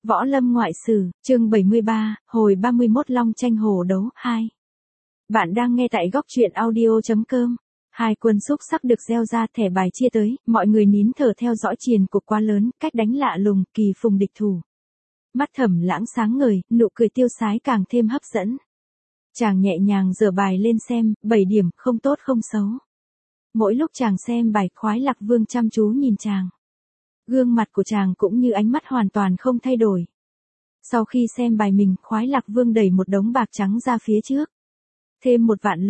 Võ Lâm Ngoại Sử, chương 73, hồi 31 Long tranh hổ đấu 2. Bạn đang nghe tại góc truyện audio.com. Hai quân xúc sắc được gieo ra, thẻ bài chia tới, mọi người nín thở theo dõi triền cuộc quá lớn, cách đánh lạ lùng, kỳ phùng địch thủ. Mắt Thẩm Lãng sáng ngời, nụ cười tiêu sái càng thêm hấp dẫn. Chàng nhẹ nhàng giở bài lên xem, 7 điểm, không tốt không xấu. Mỗi lúc chàng xem bài, Khoái Lạc Vương chăm chú nhìn chàng. Gương mặt của chàng cũng như ánh mắt hoàn toàn không thay đổi. Sau khi xem bài mình, Khoái Lạc Vương đẩy một đống bạc trắng ra phía trước. Thêm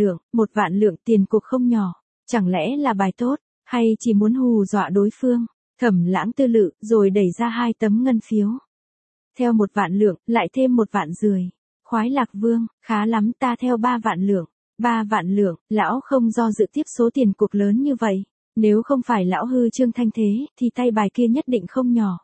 1 vạn lượng tiền cuộc không nhỏ. Chẳng lẽ là bài tốt, hay chỉ muốn hù dọa đối phương? Thẩm Lãng tư lự, rồi đẩy ra 2 tấm ngân phiếu. Theo 1 vạn lượng, lại thêm 1 vạn rưỡi. Khoái Lạc Vương, khá lắm, ta theo 3 vạn lượng. 3 vạn lượng, lão không do dự tiếp số tiền cuộc lớn như vậy. Nếu không phải lão hư trương thanh thế, thì tay bài kia nhất định không nhỏ.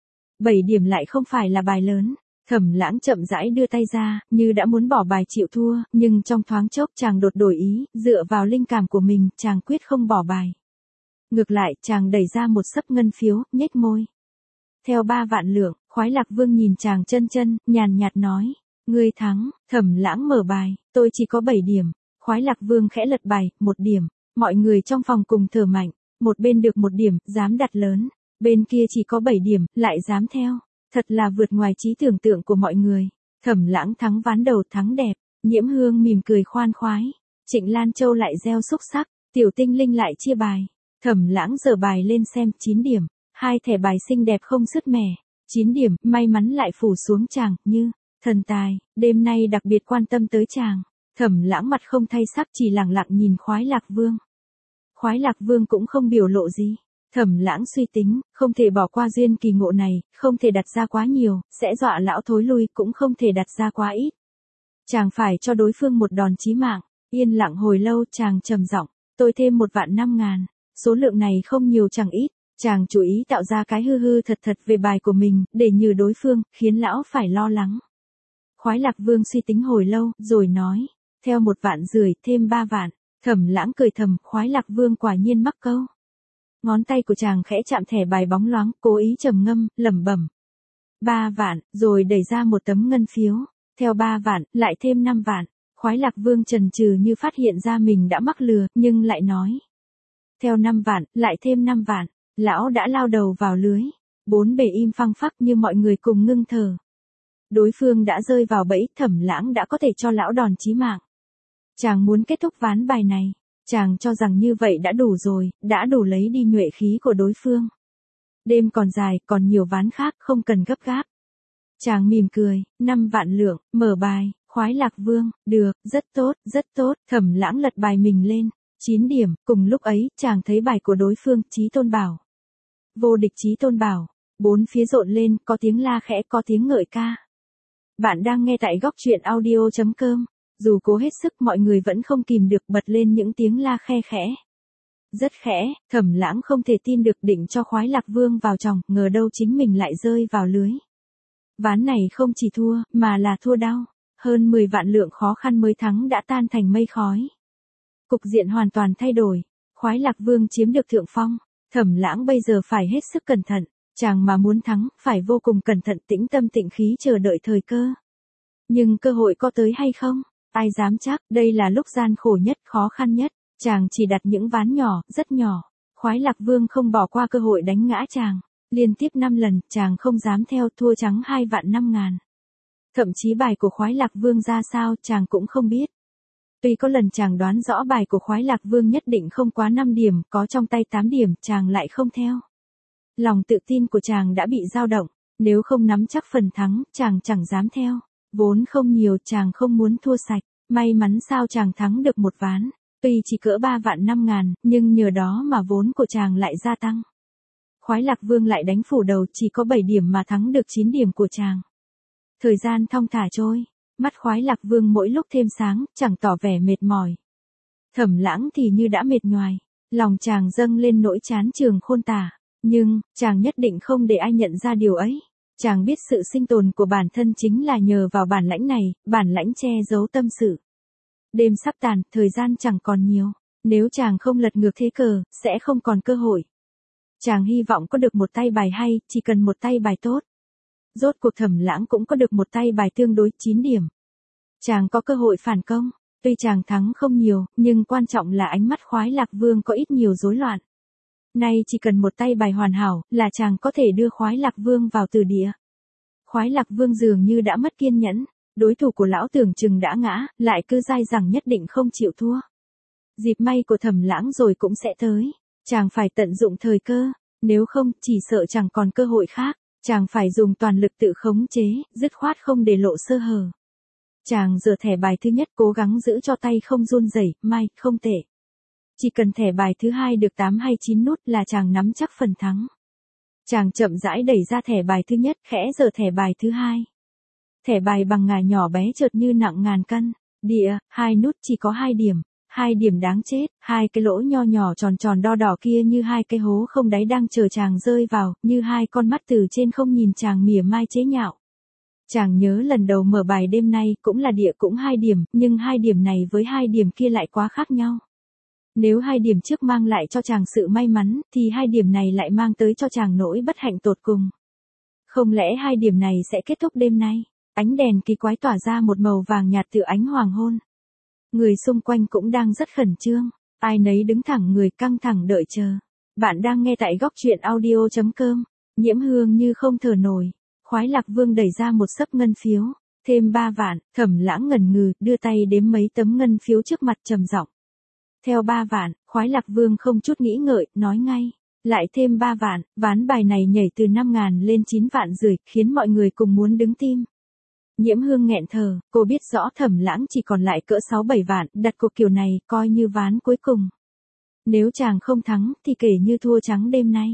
7 điểm lại không phải là bài lớn. Thẩm Lãng chậm rãi đưa tay ra, như đã muốn bỏ bài chịu thua, nhưng trong thoáng chốc chàng đột đổi ý, dựa vào linh cảm của mình, chàng quyết không bỏ bài. Ngược lại, chàng đẩy ra một xấp ngân phiếu, nhếch môi. Theo 3 vạn lượng, Khoái Lạc Vương nhìn chàng chân, nhàn nhạt nói, ngươi thắng. Thẩm Lãng mở bài, tôi chỉ có 7 điểm. Khoái Lạc Vương khẽ lật bài, 1 điểm. Mọi người trong phòng cùng thở mạnh, một bên được 1 điểm, dám đặt lớn, bên kia chỉ có 7 điểm, lại dám theo. Thật là vượt ngoài trí tưởng tượng của mọi người. Thẩm Lãng thắng ván đầu, thắng đẹp. Nhiễm Hương mỉm cười khoan khoái. Trịnh Lan Châu lại gieo xúc sắc. Tiểu Tinh Linh lại chia bài. Thẩm Lãng giở bài lên xem, 9 điểm. 2 thẻ bài xinh đẹp không sứt mẻ. 9 điểm, may mắn lại phủ xuống chàng, như thần tài, đêm nay đặc biệt quan tâm tới chàng. Thẩm Lãng mặt không thay sắc, chỉ lặng lặng nhìn Khoái Lạc Vương. Khoái Lạc Vương cũng không biểu lộ gì. Thẩm Lãng suy tính, không thể bỏ qua duyên kỳ ngộ này, không thể đặt ra quá nhiều, sẽ dọa lão thối lui, cũng không thể đặt ra quá ít. Chàng phải cho đối phương một đòn chí mạng. Yên lặng hồi lâu, chàng trầm giọng, tôi thêm 1.500.000. Số lượng này không nhiều chẳng ít. Chàng chú ý tạo ra cái hư thật về bài của mình, để nhử đối phương, khiến lão phải lo lắng. Khoái Lạc Vương suy tính hồi lâu, rồi nói, theo 1.500.000 thêm 3 vạn. Thẩm Lãng cười thầm, Khoái Lạc Vương quả nhiên mắc câu. Ngón tay của chàng khẽ chạm thẻ bài bóng loáng, cố ý trầm ngâm, lẩm bẩm. 3 vạn, rồi đẩy ra một tấm ngân phiếu. Theo 3 vạn, lại thêm 5 vạn. Khoái Lạc Vương chần chừ như phát hiện ra mình đã mắc lừa, nhưng lại nói. Theo 5 vạn, lại thêm 5 vạn. Lão đã lao đầu vào lưới. 4 bề im phăng phắc như mọi người cùng ngưng thở. Đối phương đã rơi vào bẫy, Thẩm Lãng đã có thể cho lão đòn chí mạng. Chàng muốn kết thúc ván bài này. Chàng cho rằng như vậy đã đủ rồi, đã đủ lấy đi nhuệ khí của đối phương. Đêm còn dài, còn nhiều ván khác, không cần gấp gáp. Chàng mỉm cười, 5 vạn lượng, mở bài, Khoái Lạc Vương, được, rất tốt, Thẩm Lãng lật bài mình lên, 9 điểm, cùng lúc ấy, chàng thấy bài của đối phương, Chí Tôn Bảo. Vô địch Chí Tôn Bảo, 4 phía rộn lên, có tiếng la khẽ, có tiếng ngợi ca. Bạn đang nghe tại góc truyện audio.com. Dù cố hết sức, mọi người vẫn không kìm được bật lên những tiếng la khe khẽ. Rất khẽ, Thẩm Lãng không thể tin được, định cho Khoái Lạc Vương vào chòng, ngờ đâu chính mình lại rơi vào lưới. Ván này không chỉ thua, mà là thua đau. Hơn 10 vạn lượng khó khăn mới thắng đã tan thành mây khói. Cục diện hoàn toàn thay đổi. Khoái Lạc Vương chiếm được thượng phong. Thẩm Lãng bây giờ phải hết sức cẩn thận. Chàng mà muốn thắng, phải vô cùng cẩn thận, tĩnh tâm tịnh khí chờ đợi thời cơ. Nhưng cơ hội có tới hay không? Ai dám chắc, đây là lúc gian khổ nhất, khó khăn nhất. Chàng chỉ đặt những ván nhỏ, rất nhỏ. Khoái Lạc Vương không bỏ qua cơ hội đánh ngã chàng. Liên tiếp 5 lần, chàng không dám theo, thua trắng 2.500.000. Thậm chí bài của Khoái Lạc Vương ra sao, chàng cũng không biết. Tuy có lần chàng đoán rõ bài của Khoái Lạc Vương nhất định không quá 5 điểm, có trong tay 8 điểm, chàng lại không theo. Lòng tự tin của chàng đã bị dao động. Nếu không nắm chắc phần thắng, chàng chẳng dám theo. Vốn không nhiều, chàng không muốn thua sạch. May mắn sao chàng thắng được một ván. Tuy chỉ cỡ 3.500.000, nhưng nhờ đó mà vốn của chàng lại gia tăng. Khoái Lạc Vương lại đánh phủ đầu, chỉ có 7 điểm mà thắng được 9 điểm của chàng. Thời gian thong thả trôi. Mắt Khoái Lạc Vương mỗi lúc thêm sáng, chẳng tỏ vẻ mệt mỏi. Thẩm Lãng thì như đã mệt nhoài. Lòng chàng dâng lên nỗi chán trường khôn tả. Nhưng, chàng nhất định không để ai nhận ra điều ấy. Chàng biết sự sinh tồn của bản thân chính là nhờ vào bản lãnh này, bản lãnh che giấu tâm sự. Đêm sắp tàn, thời gian chẳng còn nhiều. Nếu chàng không lật ngược thế cờ, sẽ không còn cơ hội. Chàng hy vọng có được một tay bài hay, chỉ cần một tay bài tốt. Rốt cuộc Thẩm Lãng cũng có được một tay bài tương đối 9 điểm. Chàng có cơ hội phản công, tuy chàng thắng không nhiều, nhưng quan trọng là ánh mắt Khoái Lạc Vương có ít nhiều rối loạn. Nay chỉ cần một tay bài hoàn hảo, là chàng có thể đưa Khoái Lạc Vương vào từ địa. Khoái Lạc Vương dường như đã mất kiên nhẫn, đối thủ của lão tưởng chừng đã ngã, lại cứ dai dẳng nhất định không chịu thua. Dịp may của Thẩm Lãng rồi cũng sẽ tới, chàng phải tận dụng thời cơ, nếu không, chỉ sợ chẳng còn cơ hội khác, chàng phải dùng toàn lực tự khống chế, dứt khoát không để lộ sơ hở. Chàng giở thẻ bài thứ nhất cố gắng giữ cho tay không run rẩy, may, không tệ. Chỉ cần thẻ bài thứ hai được 8 hay 9 nút là chàng nắm chắc phần thắng. Chàng chậm rãi đẩy ra thẻ bài thứ nhất, khẽ giở thẻ bài thứ hai. Thẻ bài bằng ngà nhỏ bé chợt như nặng ngàn cân, địa, 2 nút chỉ có 2 điểm, 2 điểm đáng chết, 2 cái lỗ nho nhỏ tròn tròn đo đỏ kia như 2 cái hố không đáy đang chờ chàng rơi vào, như 2 con mắt từ trên không nhìn chàng mỉa mai chế nhạo. Chàng nhớ lần đầu mở bài đêm nay cũng là địa cũng 2 điểm, nhưng 2 điểm này với 2 điểm kia lại quá khác nhau. Nếu 2 điểm trước mang lại cho chàng sự may mắn, thì 2 điểm này lại mang tới cho chàng nỗi bất hạnh tột cùng. Không lẽ 2 điểm này sẽ kết thúc đêm nay? Ánh đèn kỳ quái tỏa ra một màu vàng nhạt tựa ánh hoàng hôn. Người xung quanh cũng đang rất khẩn trương, ai nấy đứng thẳng người căng thẳng đợi chờ. Bạn đang nghe tại góc truyện audio.com, Nhiễm Hương như không thở nổi. Khoái Lạc Vương đẩy ra một xấp ngân phiếu, thêm 3 vạn, Thẩm Lãng ngẩn ngừ, đưa tay đếm mấy tấm ngân phiếu trước mặt trầm giọng. Theo 3 vạn, Khoái Lạc Vương không chút nghĩ ngợi, nói ngay, lại thêm 3 vạn, ván bài này nhảy từ 5.000 lên 9 vạn rưỡi, khiến mọi người cùng muốn đứng tim. Nhiễm Hương nghẹn thở, cô biết rõ Thẩm Lãng chỉ còn lại cỡ 6-7 vạn, đặt cuộc kiểu này, coi như ván cuối cùng. Nếu chàng không thắng, thì kể như thua trắng đêm nay.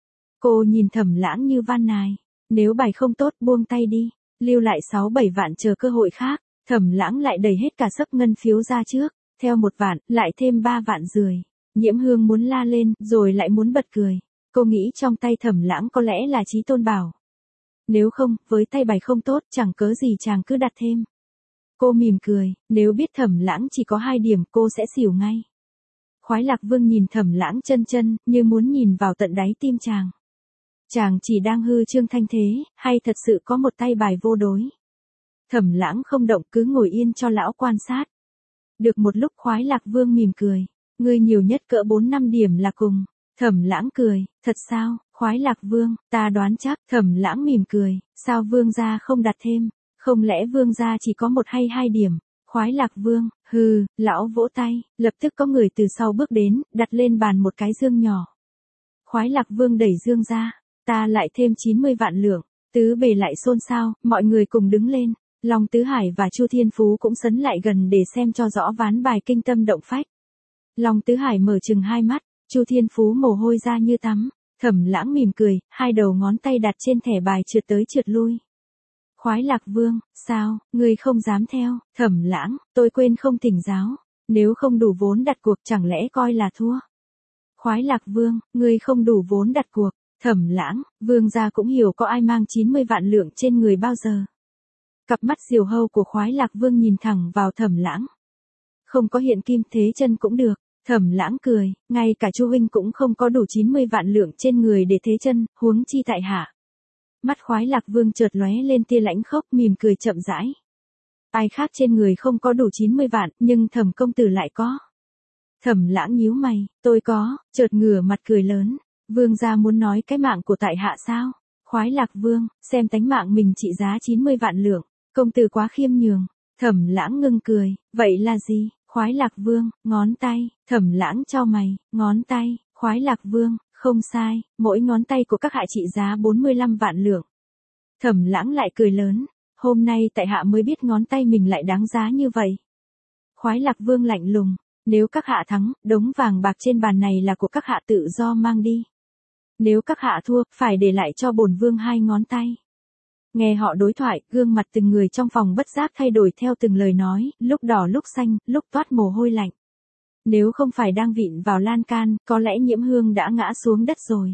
Cô nhìn Thẩm Lãng như van nài. Nếu bài không tốt buông tay đi, lưu lại 6-7 vạn chờ cơ hội khác. Thẩm Lãng lại đẩy hết cả xấp ngân phiếu ra trước, theo 1 vạn, lại thêm 3 vạn rưỡi. Nhiễm Hương muốn la lên, rồi lại muốn bật cười. Cô nghĩ trong tay Thẩm Lãng có lẽ là trí tôn bảo. Nếu không, với tay bài không tốt, chẳng cớ gì chàng cứ đặt thêm. Cô mỉm cười, nếu biết Thẩm Lãng chỉ có 2 điểm cô sẽ xỉu ngay. Khoái Lạc Vương nhìn Thẩm Lãng chân chân, như muốn nhìn vào tận đáy tim chàng. Chàng chỉ đang hư trương thanh thế, hay thật sự có một tay bài vô đối. Thẩm Lãng không động cứ ngồi yên cho lão quan sát. Được một lúc Khoái Lạc Vương mỉm cười. Ngươi nhiều nhất cỡ 4-5 điểm là cùng. Thẩm Lãng cười, thật sao, Khoái Lạc Vương, ta đoán chắc. Thẩm Lãng mỉm cười, sao Vương gia không đặt thêm, không lẽ Vương gia chỉ có 1 hay 2 điểm. Khoái Lạc Vương, hừ, lão vỗ tay, lập tức có người từ sau bước đến, đặt lên bàn một cái dương nhỏ. Khoái Lạc Vương đẩy dương ra. Ta lại thêm 90 vạn lượng, tứ bề lại xôn xao, mọi người cùng đứng lên. Long Tứ Hải và Chu Thiên Phú cũng sấn lại gần để xem cho rõ ván bài kinh tâm động phách. Long Tứ Hải mở chừng 2 mắt, Chu Thiên Phú mồ hôi ra như tắm. Thẩm Lãng mỉm cười, 2 đầu ngón tay đặt trên thẻ bài trượt tới trượt lui. Khoái Lạc Vương, sao, ngươi không dám theo? Thẩm Lãng, tôi quên không thỉnh giáo. Nếu không đủ vốn đặt cuộc chẳng lẽ coi là thua? Khoái Lạc Vương, ngươi không đủ vốn đặt cuộc. Thẩm Lãng, Vương gia cũng hiểu có ai mang 90 vạn lượng trên người bao giờ. Cặp mắt diều hâu của Khoái Lạc Vương nhìn thẳng vào Thẩm Lãng. Không có hiện kim thế chân cũng được. Thẩm Lãng cười, ngay cả Chu huynh cũng không có đủ 90 vạn lượng trên người để thế chân, huống chi tại hạ. Mắt Khoái Lạc Vương chợt lóe lên tia lãnh khốc, mỉm cười chậm rãi. Ai khác trên người không có đủ 90 vạn, nhưng Thẩm công tử lại có. Thẩm Lãng nhíu mày, tôi có, chợt ngửa mặt cười lớn. Vương gia muốn nói cái mạng của tại hạ sao? Khoái Lạc Vương, xem tánh mạng mình trị giá 90 vạn lượng, công tử quá khiêm nhường. Thẩm Lãng ngưng cười, vậy là gì? Khoái Lạc Vương, ngón tay. Thẩm Lãng chau mày, ngón tay. Khoái Lạc Vương, không sai, mỗi ngón tay của các hạ trị giá 45 vạn lượng. Thẩm Lãng lại cười lớn, hôm nay tại hạ mới biết ngón tay mình lại đáng giá như vậy. Khoái Lạc Vương lạnh lùng, nếu các hạ thắng, đống vàng bạc trên bàn này là của các hạ tự do mang đi. Nếu các hạ thua, phải để lại cho bổn vương 2 ngón tay. Nghe họ đối thoại, gương mặt từng người trong phòng bất giác thay đổi theo từng lời nói, lúc đỏ lúc xanh, lúc toát mồ hôi lạnh. Nếu không phải đang vịn vào lan can, có lẽ Nhiễm Hương đã ngã xuống đất rồi.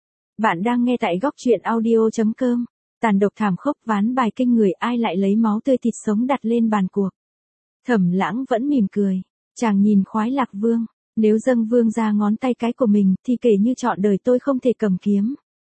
Bạn đang nghe tại góc truyện audio.com. Tàn độc thảm khốc, ván bài kinh người, ai lại lấy máu tươi thịt sống đặt lên bàn cuộc. Thẩm Lãng vẫn mỉm cười. Chàng nhìn Khoái Lạc Vương. Nếu dâng vương ra ngón tay cái của mình, thì kể như trọn đời tôi không thể cầm kiếm.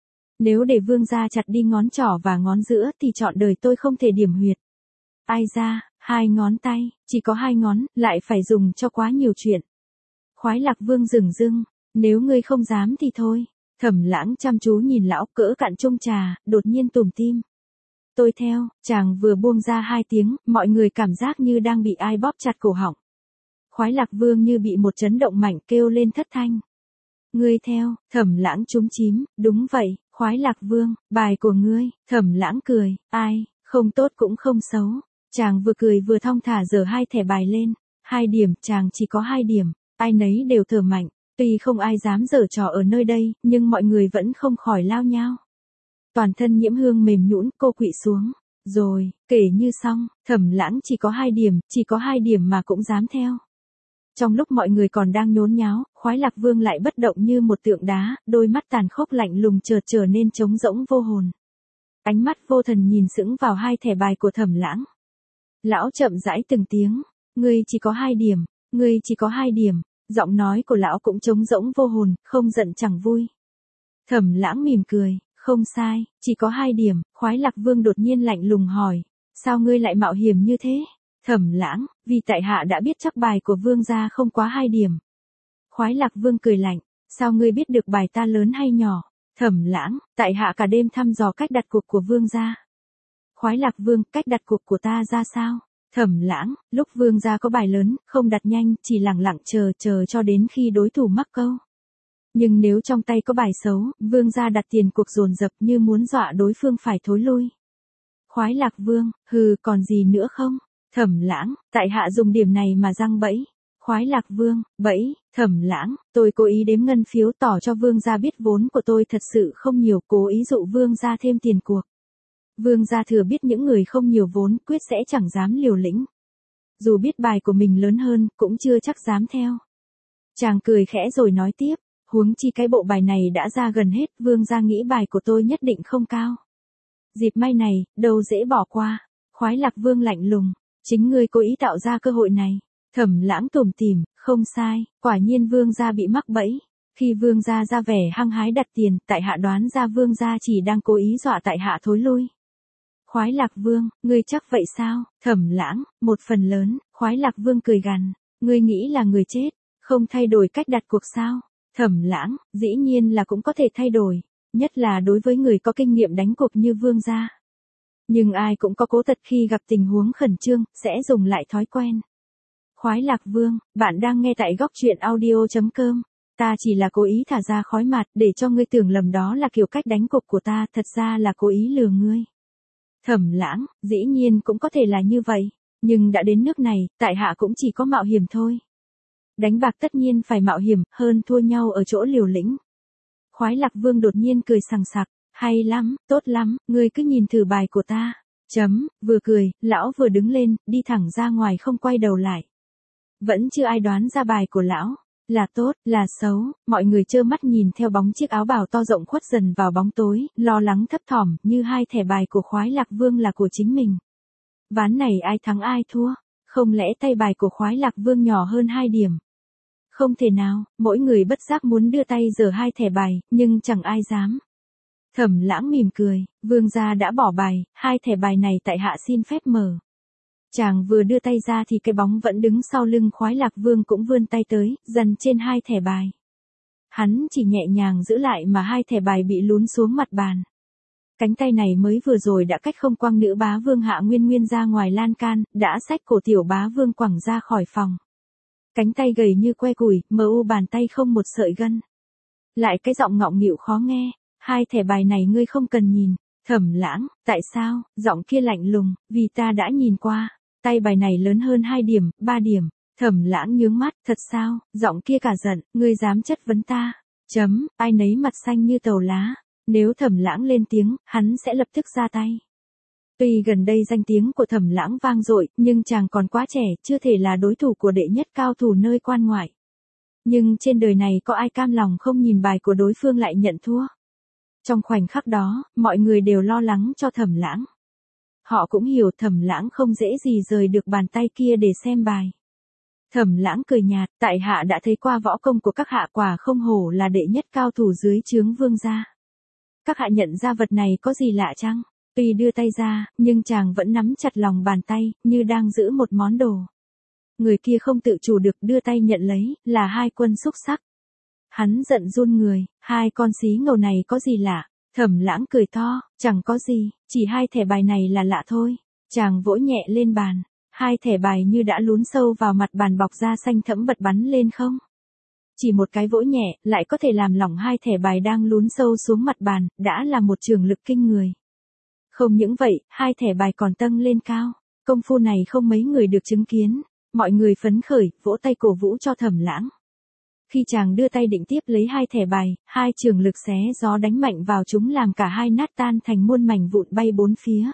Nếu để vương gia chặt đi ngón trỏ và ngón giữa thì trọn đời tôi không thể điểm huyệt. Ai ra, 2 ngón tay, chỉ có 2 ngón, lại phải dùng cho quá nhiều chuyện. Khoái Lạc Vương dửng dưng, nếu ngươi không dám thì thôi. Thẩm Lãng chăm chú nhìn lão cỡ cạn chung trà, đột nhiên tủm tim. Tôi theo, chàng vừa buông ra 2 tiếng, mọi người cảm giác như đang bị ai bóp chặt cổ họng. Khoái Lạc Vương như bị một chấn động mạnh kêu lên thất thanh. Ngươi theo, Thẩm Lãng chúm chím, đúng vậy, Khoái Lạc Vương, bài của ngươi. Thẩm Lãng cười, ai, không tốt cũng không xấu. Chàng vừa cười vừa thong thả giở 2 thẻ bài lên. 2 điểm, chàng chỉ có 2 điểm, ai nấy đều thở mạnh. Tuy không ai dám giở trò ở nơi đây, nhưng mọi người vẫn không khỏi lao nhao. Toàn thân Nhiễm Hương mềm nhũn, cô quỵ xuống. Rồi, kể như xong, Thẩm Lãng chỉ có 2 điểm, chỉ có 2 điểm mà cũng dám theo. Trong lúc mọi người còn đang nhốn nháo, Khoái Lạc Vương lại bất động như một tượng đá, đôi mắt tàn khốc lạnh lùng chợt trở nên trống rỗng vô hồn. Ánh mắt vô thần nhìn sững vào 2 thẻ bài của Thẩm Lãng. Lão chậm rãi từng tiếng, ngươi chỉ có 2 điểm, ngươi chỉ có 2 điểm, giọng nói của lão cũng trống rỗng vô hồn, không giận chẳng vui. Thẩm Lãng mỉm cười, không sai, chỉ có 2 điểm. Khoái Lạc Vương đột nhiên lạnh lùng hỏi, sao ngươi lại mạo hiểm như thế? Thẩm Lãng, vì tại hạ đã biết chắc bài của vương gia không quá 2 điểm. Khoái Lạc Vương cười lạnh, sao ngươi biết được bài ta lớn hay nhỏ? Thẩm Lãng, tại hạ cả đêm thăm dò cách đặt cuộc của vương gia. Khoái Lạc Vương, cách đặt cuộc của ta ra sao? Thẩm Lãng, lúc vương gia có bài lớn, không đặt nhanh, chỉ lẳng lặng chờ cho đến khi đối thủ mắc câu. Nhưng nếu trong tay có bài xấu, vương gia đặt tiền cuộc dồn dập như muốn dọa đối phương phải thối lui. Khoái Lạc Vương, hừ, còn gì nữa không? Thẩm Lãng, tại hạ dùng điểm này mà giăng bẫy. Khoái Lạc Vương, bẫy. Thẩm Lãng, tôi cố ý đếm ngân phiếu tỏ cho vương gia biết vốn của tôi thật sự không nhiều, cố ý dụ vương gia thêm tiền cuộc. Vương gia thừa biết những người không nhiều vốn quyết sẽ chẳng dám liều lĩnh. Dù biết bài của mình lớn hơn, cũng chưa chắc dám theo. Chàng cười khẽ rồi nói tiếp, huống chi cái bộ bài này đã ra gần hết, vương gia nghĩ bài của tôi nhất định không cao. Dịp may này, đâu dễ bỏ qua. Khoái Lạc Vương lạnh lùng, chính ngươi cố ý tạo ra cơ hội này. Thẩm Lãng tủm tỉm, không sai, quả nhiên vương gia bị mắc bẫy. Khi vương gia ra vẻ hăng hái đặt tiền, tại hạ đoán ra vương gia chỉ đang cố ý dọa tại hạ thối lui. Khoái Lạc Vương, ngươi chắc vậy sao? Thẩm Lãng, một phần lớn. Khoái Lạc Vương cười gằn, ngươi nghĩ là người chết, không thay đổi cách đặt cuộc sao? Thẩm Lãng, dĩ nhiên là cũng có thể thay đổi, nhất là đối với người có kinh nghiệm đánh cuộc như vương gia. Nhưng ai cũng có cố tật khi gặp tình huống khẩn trương, sẽ dùng lại thói quen. Khoái Lạc Vương, bạn đang nghe tại góc truyện audio.com. Ta chỉ là cố ý thả ra khói mạt để cho ngươi tưởng lầm đó là kiểu cách đánh cuộc của ta, thật ra là cố ý lừa ngươi. Thẩm Lãng, dĩ nhiên cũng có thể là như vậy, nhưng đã đến nước này, tại hạ cũng chỉ có mạo hiểm thôi. Đánh bạc tất nhiên phải mạo hiểm, hơn thua nhau ở chỗ liều lĩnh. Khoái Lạc Vương đột nhiên cười sằng sặc, hay lắm, tốt lắm, ngươi cứ nhìn thử bài của ta. Vừa cười, lão vừa đứng lên, đi thẳng ra ngoài không quay đầu lại. Vẫn chưa ai đoán ra bài của lão, là tốt, là xấu, mọi người trơ mắt nhìn theo bóng chiếc áo bào to rộng khuất dần vào bóng tối, lo lắng thấp thỏm, như 2 thẻ bài của Khoái Lạc Vương là của chính mình. Ván này ai thắng ai thua, không lẽ tay bài của Khoái Lạc Vương nhỏ hơn 2 điểm? Không thể nào, mỗi người bất giác muốn đưa tay giở 2 thẻ bài, nhưng chẳng ai dám. Thẩm Lãng mỉm cười, vương gia đã bỏ bài, 2 thẻ bài này tại hạ xin phép mở. Chàng vừa đưa tay ra thì cái bóng vẫn đứng sau lưng Khoái Lạc Vương cũng vươn tay tới, dần trên 2 thẻ bài. Hắn chỉ nhẹ nhàng giữ lại mà 2 thẻ bài bị lún xuống mặt bàn. Cánh tay này mới vừa rồi đã cách không quăng nữ bá vương Hạ Nguyên Nguyên ra ngoài lan can, đã xách cổ tiểu bá vương quẳng ra khỏi phòng. Cánh tay gầy như que củi, mờ u bàn tay không một sợi gân. Lại cái giọng ngọng nghịu khó nghe, 2 thẻ bài này ngươi không cần nhìn. Thẩm Lãng, tại sao? Giọng kia lạnh lùng, vì ta đã nhìn qua, tay bài này lớn hơn 2 điểm, 3 điểm. Thẩm Lãng nhướng mắt, thật sao? Giọng kia cả giận, ngươi dám chất vấn ta? Ai nấy mặt xanh như tàu lá. Nếu Thẩm Lãng lên tiếng, hắn sẽ lập tức ra tay. Tuy gần đây danh tiếng của Thẩm Lãng vang dội, nhưng chàng còn quá trẻ, chưa thể là đối thủ của đệ nhất cao thủ nơi quan ngoại. Nhưng trên đời này có ai cam lòng không nhìn bài của đối phương lại nhận thua? Trong khoảnh khắc đó, mọi người đều lo lắng cho Thẩm Lãng. Họ cũng hiểu Thẩm Lãng không dễ gì rời được bàn tay kia để xem bài. Thẩm Lãng cười nhạt, tại hạ đã thấy qua võ công của các hạ, quả không hổ là đệ nhất cao thủ dưới trướng vương gia. các hạ nhận ra vật này có gì lạ chăng? Tuy đưa tay ra, nhưng chàng vẫn nắm chặt lòng bàn tay, như đang giữ một món đồ. Người kia không tự chủ được đưa tay nhận lấy, là 2 quân xúc xắc. Hắn giận run người, 2 con xí ngầu này có gì lạ? Thẩm Lãng cười to, chẳng có gì, chỉ 2 thẻ bài này là lạ thôi. Chàng vỗ nhẹ lên bàn, 2 thẻ bài như đã lún sâu vào mặt bàn bọc da xanh thẫm bật bắn lên không. Chỉ một cái vỗ nhẹ, lại có thể làm lỏng 2 thẻ bài đang lún sâu xuống mặt bàn, đã là một trường lực kinh người. Không những vậy, 2 thẻ bài còn tâng lên cao. Công phu này không mấy người được chứng kiến. Mọi người phấn khởi, vỗ tay cổ vũ cho Thẩm Lãng. Khi chàng đưa tay định tiếp lấy 2 thẻ bài, 2 trường lực xé gió đánh mạnh vào chúng làm cả 2 nát tan thành muôn mảnh vụn bay bốn phía.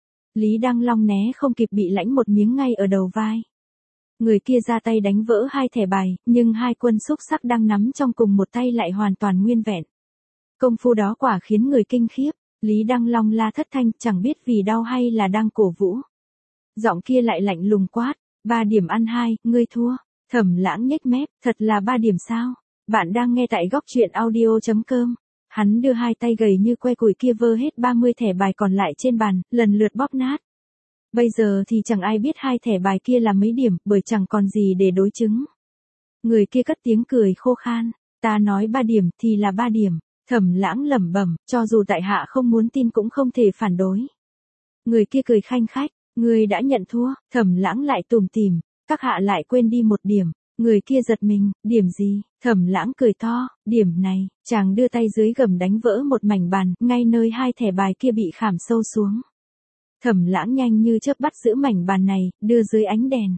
Lý Đăng Long né không kịp bị lãnh một miếng ngay ở đầu vai. Người kia ra tay đánh vỡ 2 thẻ bài, nhưng 2 quân xúc sắc đang nắm trong cùng một tay lại hoàn toàn nguyên vẹn. Công phu đó quả khiến người kinh khiếp. Lý Đăng Long la thất thanh, chẳng biết vì đau hay là đang cổ vũ. Giọng kia lại lạnh lùng quát, 3 điểm ăn 2, ngươi thua. Thẩm Lãng nhếch mép, thật là 3 điểm sao? Bạn đang nghe tại góc truyện audio.com. Hắn đưa 2 tay gầy như que củi kia vơ hết 30 thẻ bài còn lại trên bàn, lần lượt bóp nát. Bây giờ thì chẳng ai biết 2 thẻ bài kia là mấy điểm, bởi chẳng còn gì để đối chứng. Người kia cất tiếng cười khô khan, ta nói 3 điểm thì là 3 điểm. Thẩm Lãng lẩm bẩm, cho dù tại hạ không muốn tin cũng không thể phản đối. Người kia cười khanh khách, ngươi đã nhận thua. Thẩm Lãng lại tủm tỉm, các hạ lại quên đi 1 điểm. Người kia giật mình, điểm gì? Thẩm Lãng cười to, điểm này. Chàng đưa tay dưới gầm đánh vỡ một mảnh bàn, ngay nơi 2 thẻ bài kia bị khảm sâu xuống. Thẩm Lãng nhanh như chớp bắt giữ mảnh bàn này, đưa dưới ánh đèn.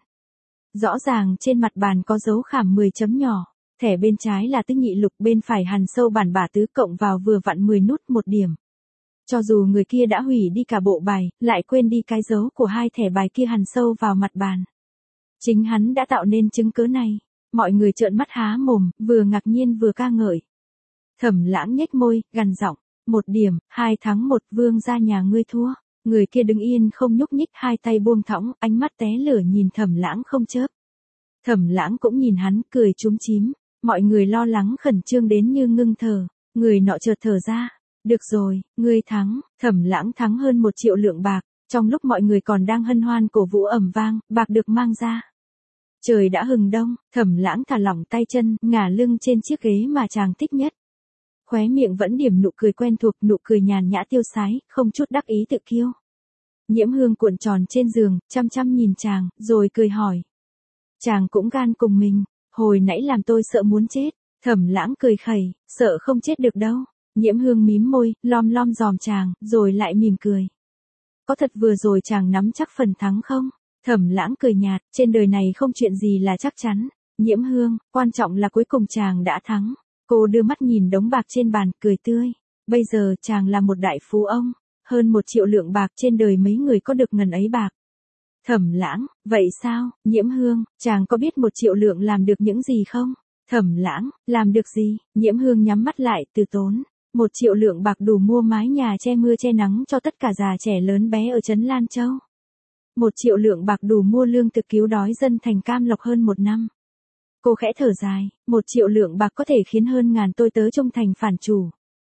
Rõ ràng trên mặt bàn có dấu khảm 10 chấm nhỏ. Thẻ bên trái là tứ nhị lục, bên phải hằn sâu bản bả tứ, cộng vào vừa vặn 10 nút 1 điểm. Cho dù người kia đã hủy đi cả bộ bài, lại quên đi cái dấu của 2 thẻ bài kia hằn sâu vào mặt bàn. Chính hắn đã tạo nên chứng cứ này. Mọi người trợn mắt há mồm, vừa ngạc nhiên vừa ca ngợi. Thẩm Lãng nhếch môi, gằn giọng, 1 điểm, 2 thắng 1, vương gia nhà ngươi thua. Người kia đứng yên không nhúc nhích, 2 tay buông thõng, ánh mắt té lửa nhìn Thẩm Lãng không chớp. Thẩm Lãng cũng nhìn hắn, cười chúm chím. Mọi người lo lắng khẩn trương đến như ngưng thở. Người nọ chợt thở ra. Được rồi, ngươi thắng. Thẩm Lãng thắng hơn 1 triệu lượng bạc. Trong lúc mọi người còn đang hân hoan cổ vũ ầm vang, bạc được mang ra. Trời đã hừng đông, Thẩm Lãng thả lỏng tay chân, ngả lưng trên chiếc ghế mà chàng thích nhất. Khóe miệng vẫn điểm nụ cười quen thuộc, nụ cười nhàn nhã tiêu sái, không chút đắc ý tự kiêu. Nhiễm Hương cuộn tròn trên giường, chăm chăm nhìn chàng, rồi cười hỏi. Chàng cũng gan cùng mình. Hồi nãy làm tôi sợ muốn chết. Thẩm Lãng cười khẩy, sợ không chết được đâu. Nhiễm Hương mím môi, lom lom dòm chàng, rồi lại mỉm cười. Có thật vừa rồi chàng nắm chắc phần thắng không? Thẩm Lãng cười nhạt, trên đời này không chuyện gì là chắc chắn. Nhiễm Hương, quan trọng là cuối cùng chàng đã thắng. Cô đưa mắt nhìn đống bạc trên bàn, cười tươi. Bây giờ chàng là một đại phú ông. Hơn 1 triệu lượng bạc, trên đời mấy người có được ngần ấy bạc. Thẩm Lãng, vậy sao? Nhiễm Hương, chàng có biết 1 triệu lượng làm được những gì không? Thẩm Lãng, làm được gì? Nhiễm Hương nhắm mắt lại, từ tốn. 1 triệu lượng bạc đủ mua mái nhà che mưa che nắng cho tất cả già trẻ lớn bé ở trấn Lan Châu. 1 triệu lượng bạc đủ mua lương thực cứu đói dân thành Cam Lộc hơn 1 năm. Cô khẽ thở dài, 1 triệu lượng bạc có thể khiến hơn ngàn tôi tớ trung thành phản chủ.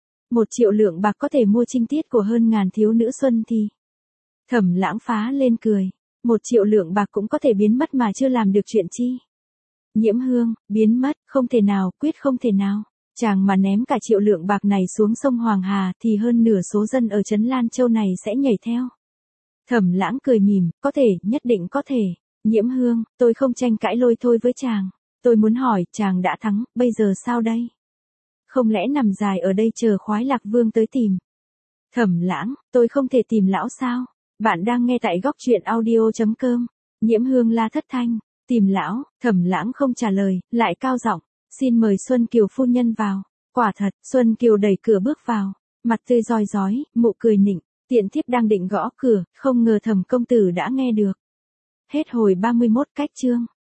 1 triệu lượng bạc có thể mua trinh tiết của hơn ngàn thiếu nữ xuân thì. Thẩm Lãng phá lên cười. 1 triệu lượng bạc cũng có thể biến mất mà chưa làm được chuyện chi. Nhiễm Hương, biến mất, không thể nào, quyết không thể nào. Chàng mà ném cả 1 triệu lượng bạc này xuống sông Hoàng Hà thì hơn nửa số dân ở trấn Lan Châu này sẽ nhảy theo. Thẩm Lãng cười mỉm, có thể, nhất định có thể. Nhiễm Hương, tôi không tranh cãi lôi thôi với chàng. Tôi muốn hỏi, chàng đã thắng, bây giờ sao đây? Không lẽ nằm dài ở đây chờ Khoái Lạc Vương tới tìm? Thẩm Lãng, tôi không thể tìm lão sao? Bạn đang nghe tại góc truyện audio.com. Nhiễm Hương la thất thanh, tìm lão. Thẩm Lãng không trả lời, lại cao giọng, xin mời Xuân Kiều phu nhân vào. Quả thật, Xuân Kiều đẩy cửa bước vào, mặt tươi rói rói, mụ cười nịnh, tiện thiếp đang định gõ cửa, không ngờ Thẩm công tử đã nghe được. Hết hồi 31 cách chương.